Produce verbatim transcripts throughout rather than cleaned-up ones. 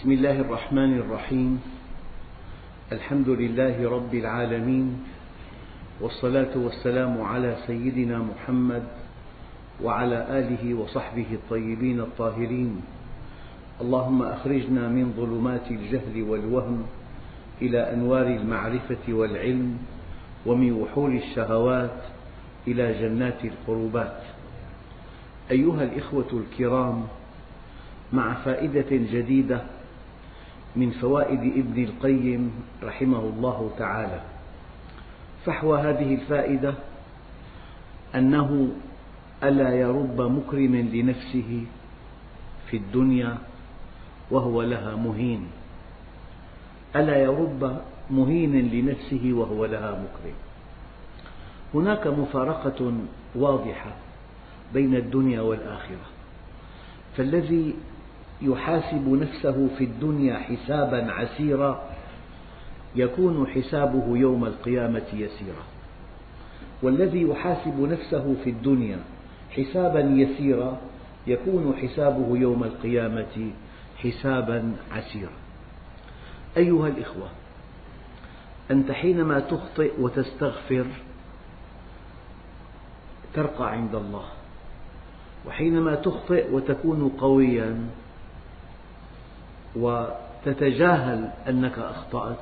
بسم الله الرحمن الرحيم. الحمد لله رب العالمين، والصلاة والسلام على سيدنا محمد وعلى آله وصحبه الطيبين الطاهرين. اللهم أخرجنا من ظلمات الجهل والوهم إلى أنوار المعرفة والعلم، ومن وحول الشهوات إلى جنات القربات. أيها الإخوة الكرام، مع فائدة جديدة من فوائد ابن القيم رحمه الله تعالى. فحوى هذه الفائدة أنه ألا يرب مكرم لنفسه في الدنيا وهو لها مهين، ألا يرب مهين لنفسه وهو لها مكرم. هناك مفارقة واضحة بين الدنيا والآخرة، فالذي يحاسب نفسه في الدنيا حسابا عسيرا يكون حسابه يوم القيامة يسيرا، والذي يحاسب نفسه في الدنيا حسابا يسيرا يكون حسابه يوم القيامة حسابا عسيرا. أيها الإخوة، أنت حينما تخطئ وتستغفر ترقى عند الله، وحينما تخطئ وتكون قويا وتتجاهل أنك أخطأت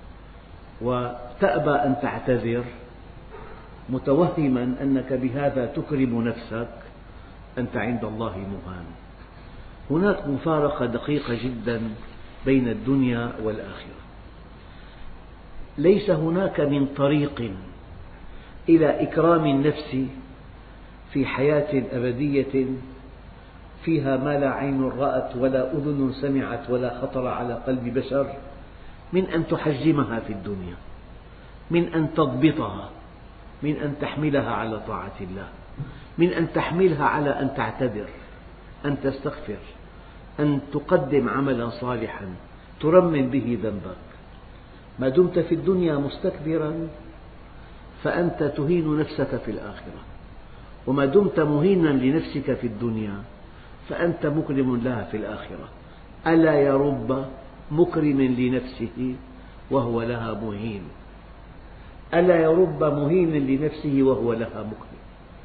وتأبى أن تعتذر متوهما أنك بهذا تكرم نفسك، أنت عند الله مهان. هناك مفارقة دقيقة جدا بين الدنيا والآخرة. ليس هناك من طريق إلى إكرام النفس في حياة أبدية فيها ما لا عين رأت ولا أذن سمعت ولا خطر على قلب بشر من أن تحجمها في الدنيا، من أن تضبطها، من أن تحملها على طاعة الله، من أن تحملها على أن تعتذر، أن تستغفر، أن تقدم عملا صالحا ترمم به ذنبك. ما دمت في الدنيا مستكبرا فأنت تهين نفسك في الآخرة، وما دمت مهينا لنفسك في الدنيا فأنت مكرم لها في الآخرة. ألا يرب مكرم لنفسه وهو لها مهين، ألا يرب مهين لنفسه وهو لها مكرم.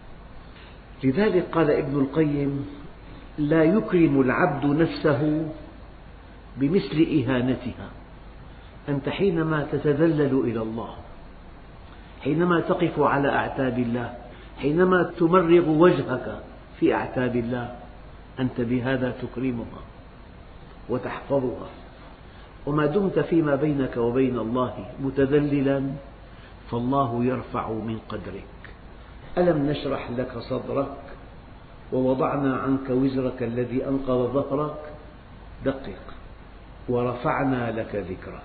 لذلك قال ابن القيم: لا يكرم العبد نفسه بمثل إهانتها. أنت حينما تتذلل إلى الله، حينما تقف على أعتاب الله، حينما تمرغ وجهك في أعتاب الله، أنت بهذا تكرمها وتحفظها. وما دمت فيما بينك وبين الله متذللا فالله يرفع من قدرك. ألم نشرح لك صدرك ووضعنا عنك وزرك الذي أنقض ظهرك. دقق: ورفعنا لك ذكرك.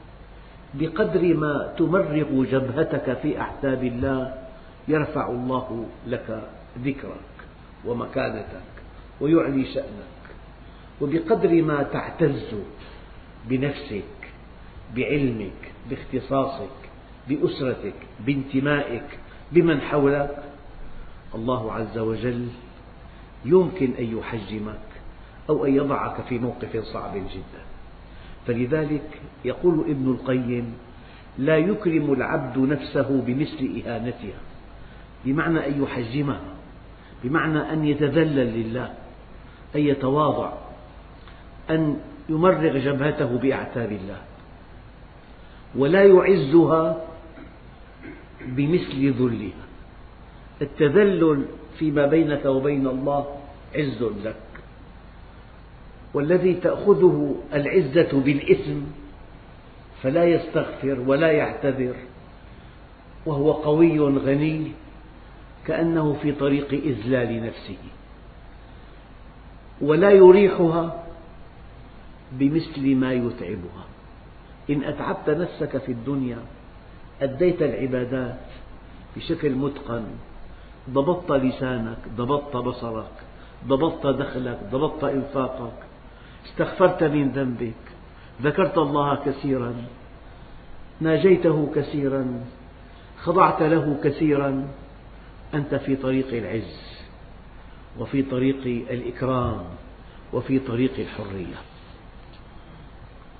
بقدر ما تمرغ جبهتك في أعتاب الله يرفع الله لك ذكرك ومكانتك ويعلي شأنك. وبقدر ما تعتز بنفسك، بعلمك، باختصاصك، بأسرتك، بانتمائك، بمن حولك، الله عز وجل يمكن أن يحجمك أو أن يضعك في موقف صعب جدا. فلذلك يقول ابن القيم: لا يكرم العبد نفسه بمثل إهانتها، بمعنى أن يحجمها، بمعنى أن يتذلل لله، أن يتواضع، أن يمرغ جبهته بأعتاب الله. ولا يعزها بمثل ذلها. التذلل فيما بينك وبين الله عز لك، والذي تأخذه العزة بالإثم فلا يستغفر ولا يعتذر وهو قوي غني كأنه في طريق إذلال نفسه. ولا يريحها بمثل ما يتعبها. إن أتعبت نفسك في الدنيا أديت العبادات بشكل متقن، ضبطت لسانك، ضبطت بصرك، ضبطت دخلك، ضبطت إنفاقك، استغفرت من ذنبك، ذكرت الله كثيرا، ناجيته كثيرا، خضعت له كثيرا، أنت في طريق العز وفي طريق الإكرام وفي طريق الحرية.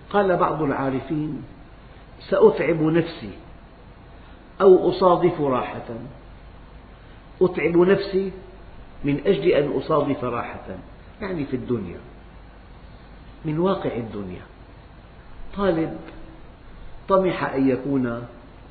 قال بعض العارفين: سأتعب نفسي أو أصادف راحة، أتعب نفسي من أجل أن أصادف راحة، يعني في الدنيا، من واقع الدنيا. طالب طمح أن يكون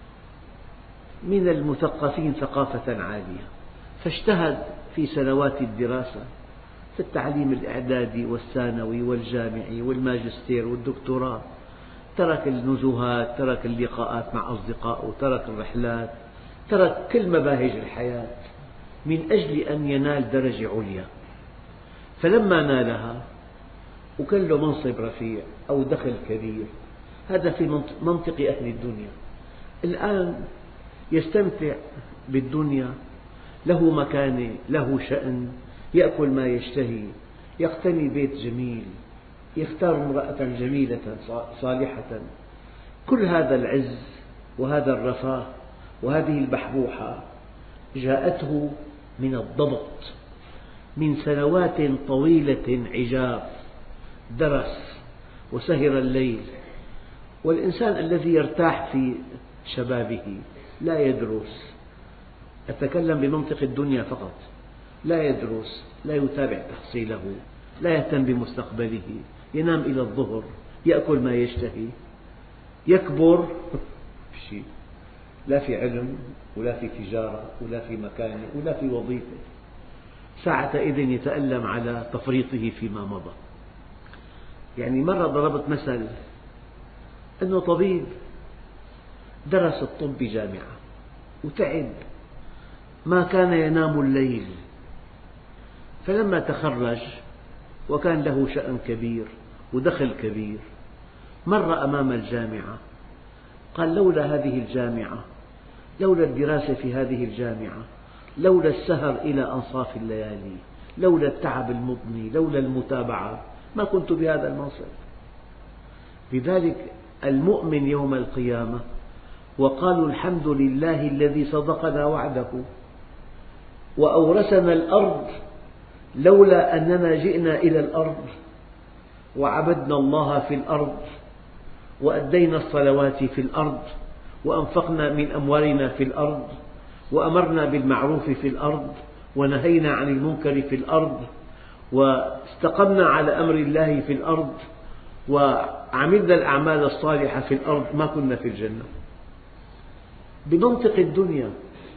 من المثقفين ثقافة عالية، فاجتهد في سنوات الدراسة في التعليم الإعدادي والثانوي والجامعي والماجستير والدكتوراه، ترك النزهات، ترك اللقاءات مع أصدقائه، ترك الرحلات، ترك كل مباهج الحياة من أجل أن ينال درجة عليا. فلما نالها وكان له منصب رفيع أو دخل كبير، هذا في منطق أهل الدنيا. الآن يستمتع بالدنيا، له مكانة، له شأن، يأكل ما يشتهي، يقتني بيت جميل، يختار امرأة جميلة صالحة. كل هذا العز وهذا الرفاه وهذه البحبوحة جاءته من الضبط، من سنوات طويلة عجاف، درس وسهر الليل. والإنسان الذي يرتاح في شبابه لا يدرس، أتكلم بمنطق الدنيا فقط، لا يدرس، لا يتابع تحصيله، لا يهتم بمستقبله، ينام إلى الظهر، يأكل ما يشتهي، يكبر شيء، لا في علم ولا في تجارة ولا في مكانة ولا في وظيفة، ساعتئذ يتألم على تفريطه فيما مضى. يعني مرة ضربت مثل أنه طبيب درس الطب بجامعة وتعب، ما كان ينام الليل، فلما تخرج وكان له شأن كبير ودخل كبير، مر أمام الجامعة قال: لولا هذه الجامعة، لولا الدراسة في هذه الجامعة، لولا السهر إلى أنصاف الليالي، لولا التعب المضني، لولا المتابعة، ما كنت بهذا المنصب. لذلك المؤمن يوم القيامة وقالوا: الحمد لله الذي صدقنا وعده وأورثنا الأرض لولا أننا جئنا إلى الأرض وعبدنا الله في الأرض وأدينا الصلوات في الأرض وأنفقنا من أموالنا في الأرض وأمرنا بالمعروف في الأرض ونهينا عن المنكر في الأرض واستقمنا على أمر الله في الأرض وعملنا الأعمال الصالحة في الأرض، ما كنا في الجنة. بمنطق الدنيا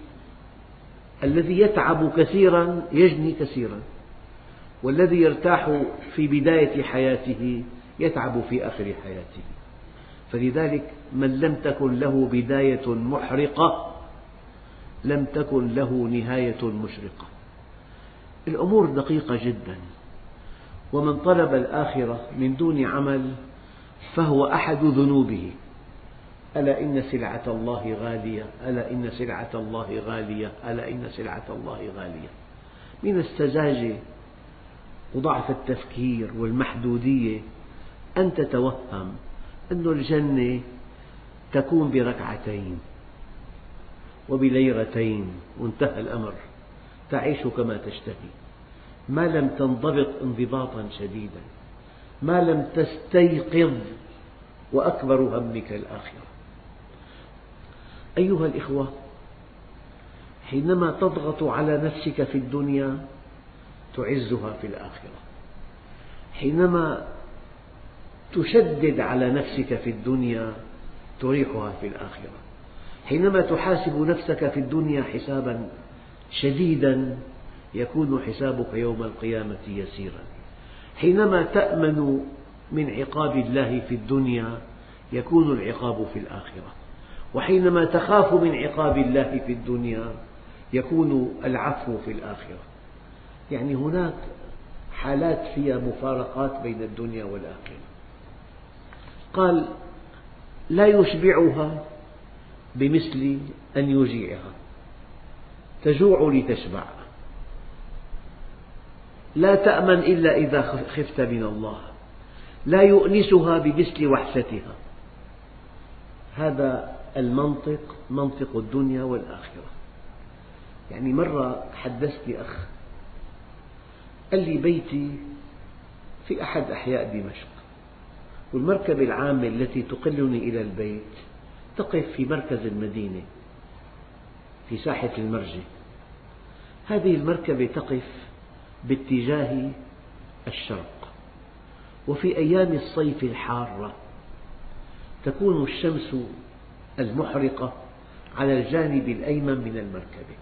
الذي يتعب كثيرا يجني كثيرا، والذي يرتاح في بداية حياته يتعب في آخر حياته. فلذلك من لم تكن له بداية محرقة لم تكن له نهاية مشرقة. الأمور دقيقة جدا، ومن طلب الآخرة من دون عمل فهو أحد ذنوبه. ألا إن سلعة الله غالية، ألا إن سلعة الله غالية، ألا إن سلعة الله غالية. من السذاجة وضعف التفكير والمحدودية أن تتوهم أن الجنة تكون بركعتين وبليرتين وانتهى الأمر، تعيش كما تشتهي، ما لم تنضبط انضباطا شديدا، ما لم تستيقظ، وأكبر همك الآخرة. أيها الإخوة، حينما تضغط على نفسك في الدنيا تعزها في الآخرة، حينما تشدد على نفسك في الدنيا تريحها في الآخرة، حينما تحاسب نفسك في الدنيا حسابا شديدا يكون حسابك يوم القيامة يسيرا، حينما تأمن من عقاب الله في الدنيا يكون العقاب في الآخرة، وحينما تخاف من عقاب الله في الدنيا يكون العفو في الآخرة. يعني هناك حالات فيها مفارقات بين الدنيا والآخرة. قال: لا يشبعها بمثل أن يجيعها، تجوع لتشبع، لا تأمن إلا إذا خفت من الله، لا يؤنسها بمثل وحشتها. هذا المنطق منطق الدنيا والآخرة. يعني مرة حدثني أخ قال لي: بيتي في أحد أحياء دمشق، والمركبة العامة التي تقلني إلى البيت تقف في مركز المدينة في ساحة المرجة. هذه المركبة تقف باتجاه الشرق، وفي أيام الصيف الحارة تكون الشمس المحرقة على الجانب الأيمن من المركبة،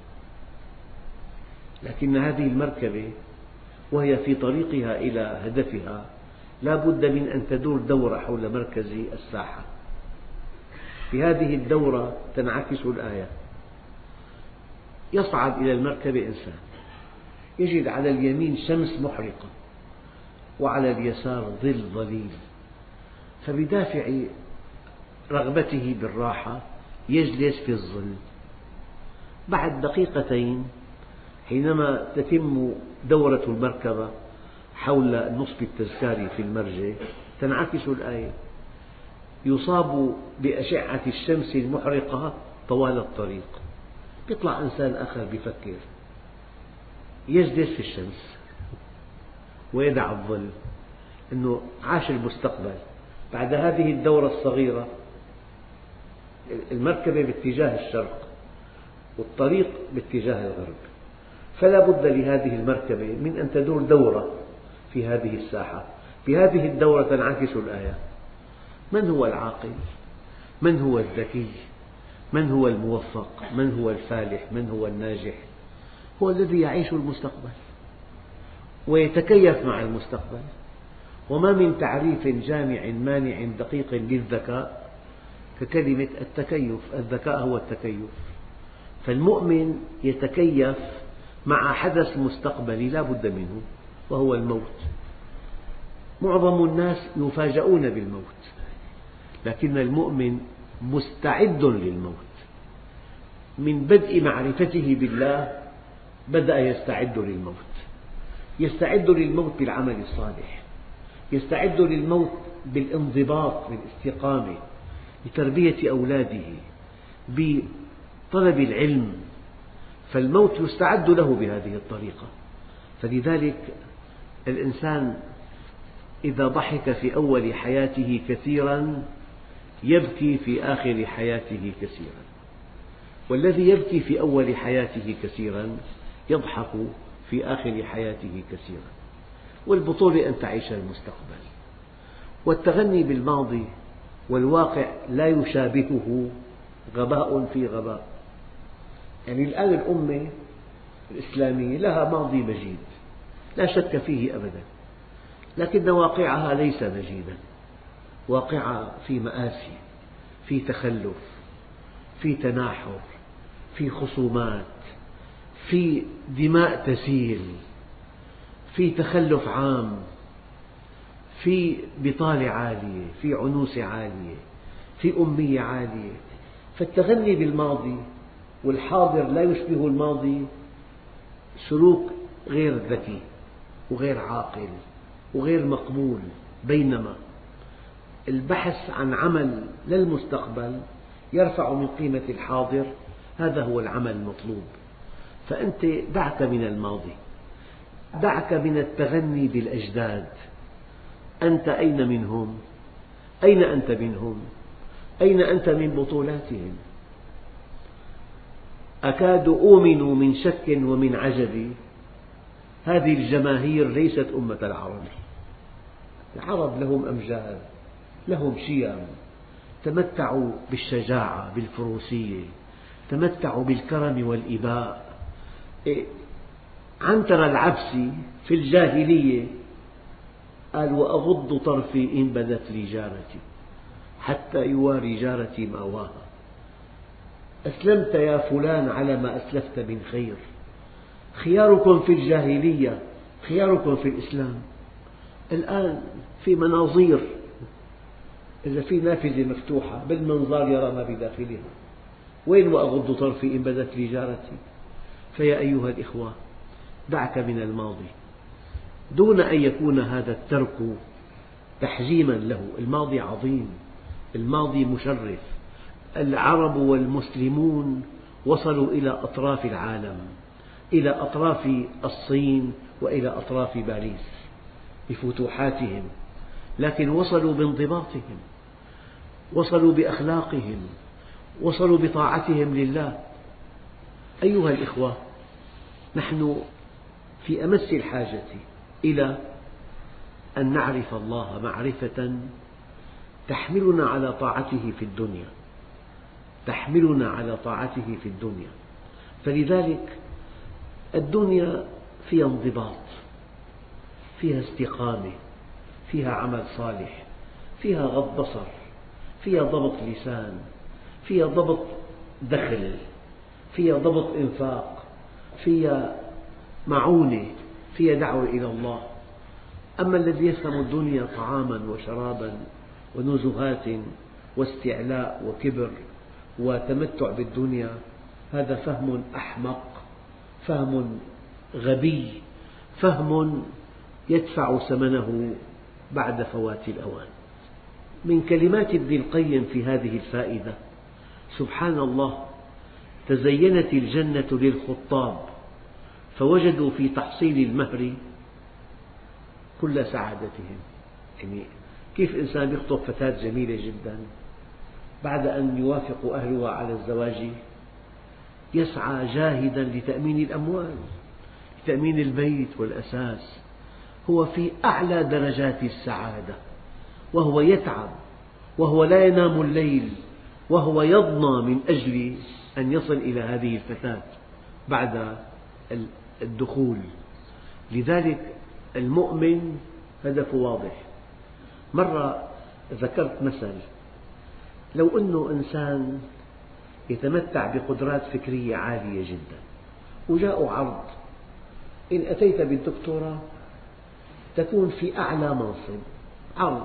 لكن هذه المركبة وهي في طريقها إلى هدفها لا بد من أن تدور دورة حول مركز الساحة. في هذه الدورة تنعكس الآية: يصعد إلى المركبة إنسان يجد على اليمين شمس محرقة وعلى اليسار ظل ظليل، فبدافع رغبته بالراحة يجلس في الظل. بعد دقيقتين حينما تتم دورة المركبة حول النصب التذكاري في المرجة تنعكس الآية: يصاب بأشعة الشمس المحرقة طوال الطريق. يطلع إنسان آخر يفكر يجلس في الشمس ويدع الظل، أنه عاش المستقبل. بعد هذه الدورة الصغيرة المركبة باتجاه الشرق والطريق باتجاه الغرب، فلا بد لهذه المركبة من أن تدور دورة في هذه الساحة. في هذه الدورة تنعكس الآية: من هو العاقل؟ من هو الذكي؟ من هو الموفق؟ من هو الفالح؟ من هو الناجح؟ هو الذي يعيش المستقبل ويتكيف مع المستقبل. وما من تعريف جامع مانع دقيق للذكاء ككلمة التكيف. الذكاء هو التكيف، فالمؤمن يتكيف مع حدث مستقبلي لا بد منه وهو الموت. معظم الناس يفاجؤون بالموت، لكن المؤمن مستعد للموت. من بدء معرفته بالله بدأ يستعد للموت. يستعد للموت بالعمل الصالح، يستعد للموت بالانضباط بالاستقامة، بتربية أولاده، بطلب العلم، فالموت يستعد له بهذه الطريقة. فلذلك الإنسان إذا ضحك في أول حياته كثيرا يبكي في آخر حياته كثيرا، والذي يبكي في أول حياته كثيرا يضحك في آخر حياته كثيرا. والبطولة أن تعيش المستقبل، والتغني بالماضي والواقع لا يشابهه غباء في غباء. يعني الآن الأمة الإسلامية لها ماضي مجيد لا شك فيه أبدا، لكن واقعها ليس مجيدا. واقعها في مآسي، في تخلف، في تناحر، في خصومات، في دماء تسيل، في تخلف عام، في بطالة عالية، في عنوسة عالية، في أمية عالية. فالتغني بالماضي والحاضر لا يشبه الماضي سلوك غير ذكي وغير عاقل وغير مقبول، بينما البحث عن عمل للمستقبل يرفع من قيمة الحاضر. هذا هو العمل المطلوب. فأنت دعك من الماضي، دعك من التغني بالأجداد. أنت أين منهم؟ أين أنت منهم؟ أين أنت من بطولاتهم؟ أكاد أؤمن من شك ومن عجب هذه الجماهير ليست أمة العرب. العرب لهم أمجاد، لهم شيم، تمتعوا بالشجاعة بالفروسية، تمتعوا بالكرم والإباء. عنتر العبسي في الجاهلية قال: وأغض طرفي إن بدت لي جارتي حتى يواري جارتي مأواها. أسلمت يا فلان على ما أسلفت من خير. خياركم في الجاهلية خياركم في الإسلام. الآن في مناظير، إذا في نافذة مفتوحة بالمنظار يرى ما بداخلها. وين وأغض طرفي إن بدت لي جارتي؟ فيا أيها الإخوة، دعك من الماضي دون أن يكون هذا الترك تحجيما له. الماضي عظيم، الماضي مشرف. العرب والمسلمون وصلوا إلى أطراف العالم، إلى أطراف الصين وإلى أطراف باريس بفتوحاتهم. لكن وصلوا بانضباطهم، وصلوا بأخلاقهم، وصلوا بطاعتهم لله. أيها الإخوة، نحن في أمس الحاجة إلى أن نعرف الله معرفة تحملنا على طاعته في الدنيا، تحملنا على طاعته في الدنيا. فلذلك الدنيا فيها انضباط، فيها استقامة، فيها عمل صالح، فيها غض بصر، فيها ضبط لسان، فيها ضبط دخل، فيها ضبط إنفاق، فيها معونة، فيها دعوة إلى الله. أما الذي يفهم الدنيا طعاما وشرابا ونزهات واستعلاء وكبر وتمتع بالدنيا، هذا فهم أحمق، فهم غبي، فهم يدفع ثمنه بعد فوات الأوان. من كلمات ابن القيم في هذه الفائدة: سبحان الله، تزينت الجنة للخطاب فوجدوا في تحصيل المهر كل سعادتهم. يعني كيف إنسان يخطب فتاة جميلة جدا، بعد أن يوافق أهلها على الزواج يسعى جاهدا لتأمين الأموال، لتأمين البيت والأساس، هو في أعلى درجات السعادة، وهو يتعب، وهو لا ينام الليل، وهو يضنى من أجل أن يصل إلى هذه الفتاة بعد الدخول. لذلك المؤمن هدفه واضح. مرة ذكرت مثل: لو أنه إنسان يتمتع بقدرات فكرية عالية جدا وجاء عرض إن أتيت بالدكتوراه تكون في أعلى منصب، عرض،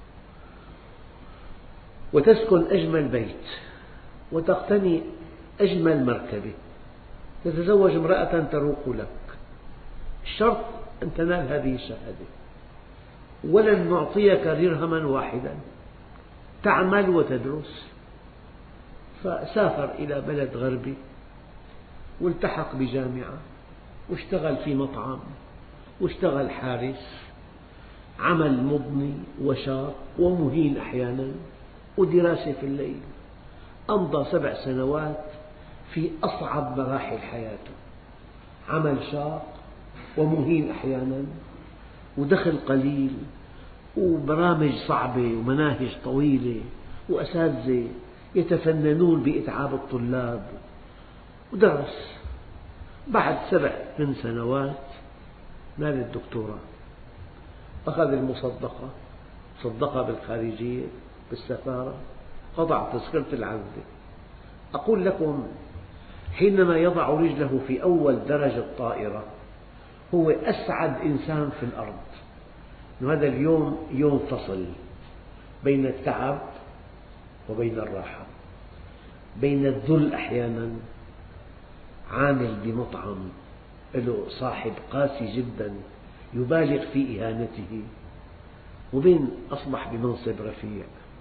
وتسكن أجمل بيت، وتقتني أجمل مركبة، تتزوج امرأة تروق لك، الشرط أن تنال هذه الشهادة، ولن نعطيك درهما واحدا، تعمل وتدرس. فسافر إلى بلد غربي والتحق بجامعة واشتغل في مطعم واشتغل حارس، عمل مضني وشاق ومهين أحيانا، ودراسة في الليل. أمضى سبع سنوات في أصعب مراحل حياته، عمل شاق ومهين أحيانا، ودخل قليل، وبرامج صعبة ومناهج طويلة، وأساتذة يتفننون بإتعاب الطلاب، ودرس. بعد سبع من سنوات نال الدكتوراه، أخذ المصدقة، صدقها بالخارجية بالسفارة، قطع تذكرة العودة. أقول لكم، حينما يضع رجله في أول درجة الطائرة هو أسعد إنسان في الأرض. هذا اليوم يوم فصل بين التعب وبين الراحة، بين الذل أحيانا، عامل بمطعم له صاحب قاسي جدا يبالغ في إهانته، وبين أصبح بمنصب رفيع.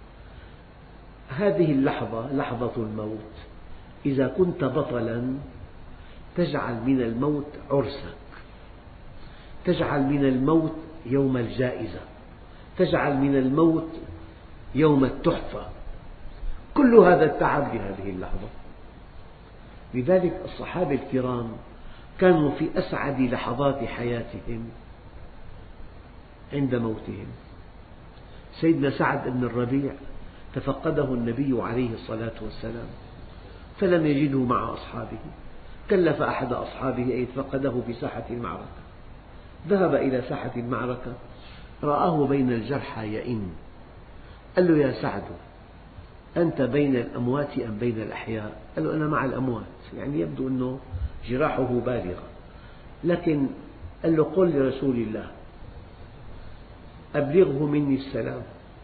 هذه اللحظة لحظة الموت، إذا كنت بطلا تجعل من الموت عرسك، تجعل من الموت يوم الجائزة، تجعل من الموت يوم التحفة، كل هذا التعب لهذه اللحظة. لذلك الصحابة الكرام كانوا في أسعد لحظات حياتهم عند موتهم. سيدنا سعد بن الربيع تفقده النبي عليه الصلاة والسلام فلم يجده مع أصحابه، كلف أحد أصحابه أن يتفقده في ساحة المعركة. ذهب إلى ساحة المعركة، رآه بين الجرحى يئن، قال له: يا سعد، أنت بين الأموات أم بين الأحياء؟ قال له: أنا مع الأموات. يعني يبدو أنه جراحه بالغة، لكن قال له: قل لرسول الله أبلغه مني السلام،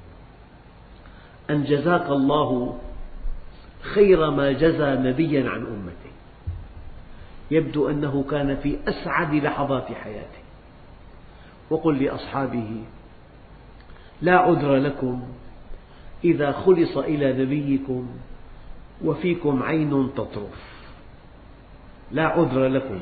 أن جزاك الله خير ما جزى نبيا عن أمته. يبدو أنه كان في أسعد لحظات حياته. وقل لأصحابه: لا عذر لكم إذا خلص إلى نبيكم وفيكم عين تطرف. لا عذر لكم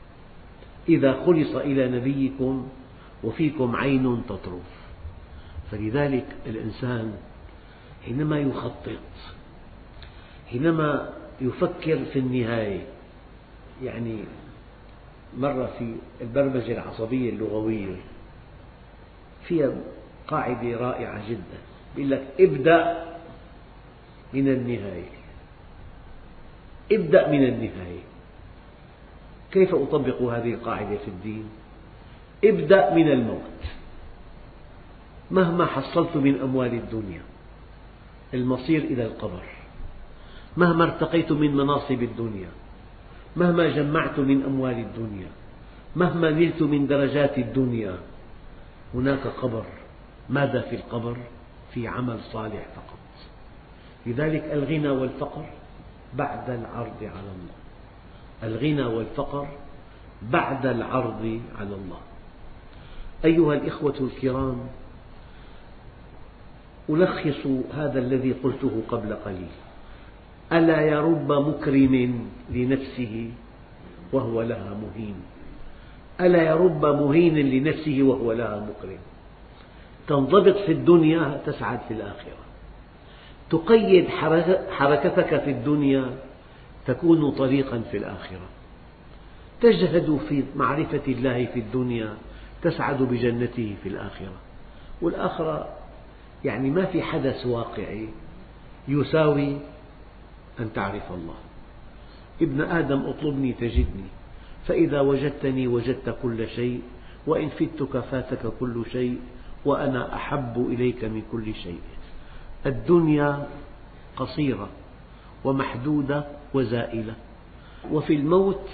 إذا خلص إلى نبيكم وفيكم عين تطرف. فلذلك الإنسان حينما يخطط، حينما يفكر في النهاية، يعني مرة في البرمجة العصبية اللغوية فيها قاعدة رائعة جدا، يقول لك ابدأ من النهاية. ابدأ من النهاية. كيف أطبق هذه القاعدة في الدين؟ ابدأ من الموت. مهما حصلت من أموال الدنيا المصير إلى القبر، مهما ارتقيت من مناصب الدنيا، مهما جمعت من أموال الدنيا، مهما نلت من درجات الدنيا، هناك قبر. ماذا في القبر؟ في عمل صالح فقط. لذلك الغنى والفقر بعد العرض على الله. الغنى والفقر بعد العرض على الله. أيها الإخوة الكرام، ألخص هذا الذي قلته قبل قليل: ألا يرب مكرم لنفسه وهو لها مهين. ألا يرب مهين لنفسه وهو لها مكرم. تنضبط في الدنيا تسعد في الآخرة. تقيد حركتك في الدنيا تكون طريقا في الآخرة. تجهد في معرفة الله في الدنيا تسعد بجنته في الآخرة. والآخرة يعني ما في حدث واقعي يساوي أن تعرف الله. ابن آدم اطلبني تجدني، فإذا وجدتني وجدت كل شيء، وإن فتك فاتك كل شيء، وأنا أحب إليك من كل شيء. الدنيا قصيرة ومحدودة وزائلة، وفي الموت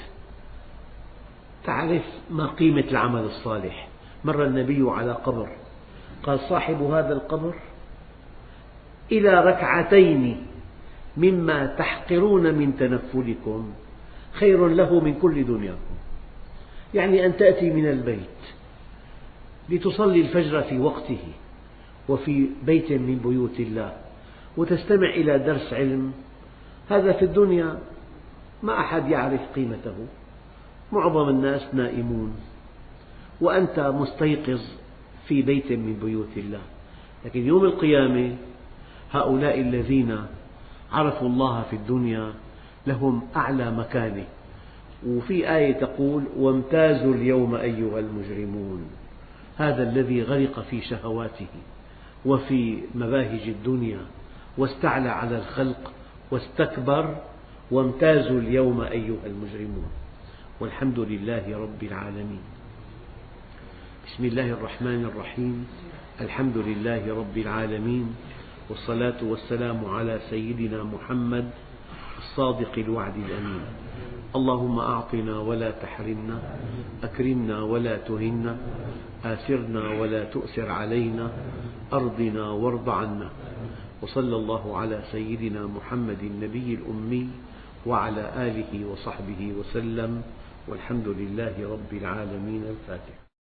تعرف ما قيمة العمل الصالح. مر النبي على قبر قال: صاحب هذا القبر إلى ركعتين مما تحقرون من تنفلكم خير له من كل دنياكم. يعني أن تأتي من البيت لتصلي الفجر في وقته وفي بيت من بيوت الله وتستمع إلى درس علم، هذا في الدنيا ما أحد يعرف قيمته. معظم الناس نائمون وأنت مستيقظ في بيت من بيوت الله. لكن يوم القيامة هؤلاء الذين عرفوا الله في الدنيا لهم أعلى مكانة. وفي آية تقول: وامتازوا اليوم أيها المجرمون. هذا الذي غرق في شهواته وفي مباهج الدنيا واستعلى على الخلق واستكبر، وامتازوا اليوم أيها المجرمون. والحمد لله رب العالمين. بسم الله الرحمن الرحيم. الحمد لله رب العالمين، والصلاة والسلام على سيدنا محمد الصادق الوعد الأمين. اللهم أعطنا ولا تحرمنا، أكرمنا ولا تهنا، آثرنا ولا تؤثر علينا، أرضنا وارض عنا. وصلى الله على سيدنا محمد النبي الأمي وعلى آله وصحبه وسلم، والحمد لله رب العالمين. الفاتحة.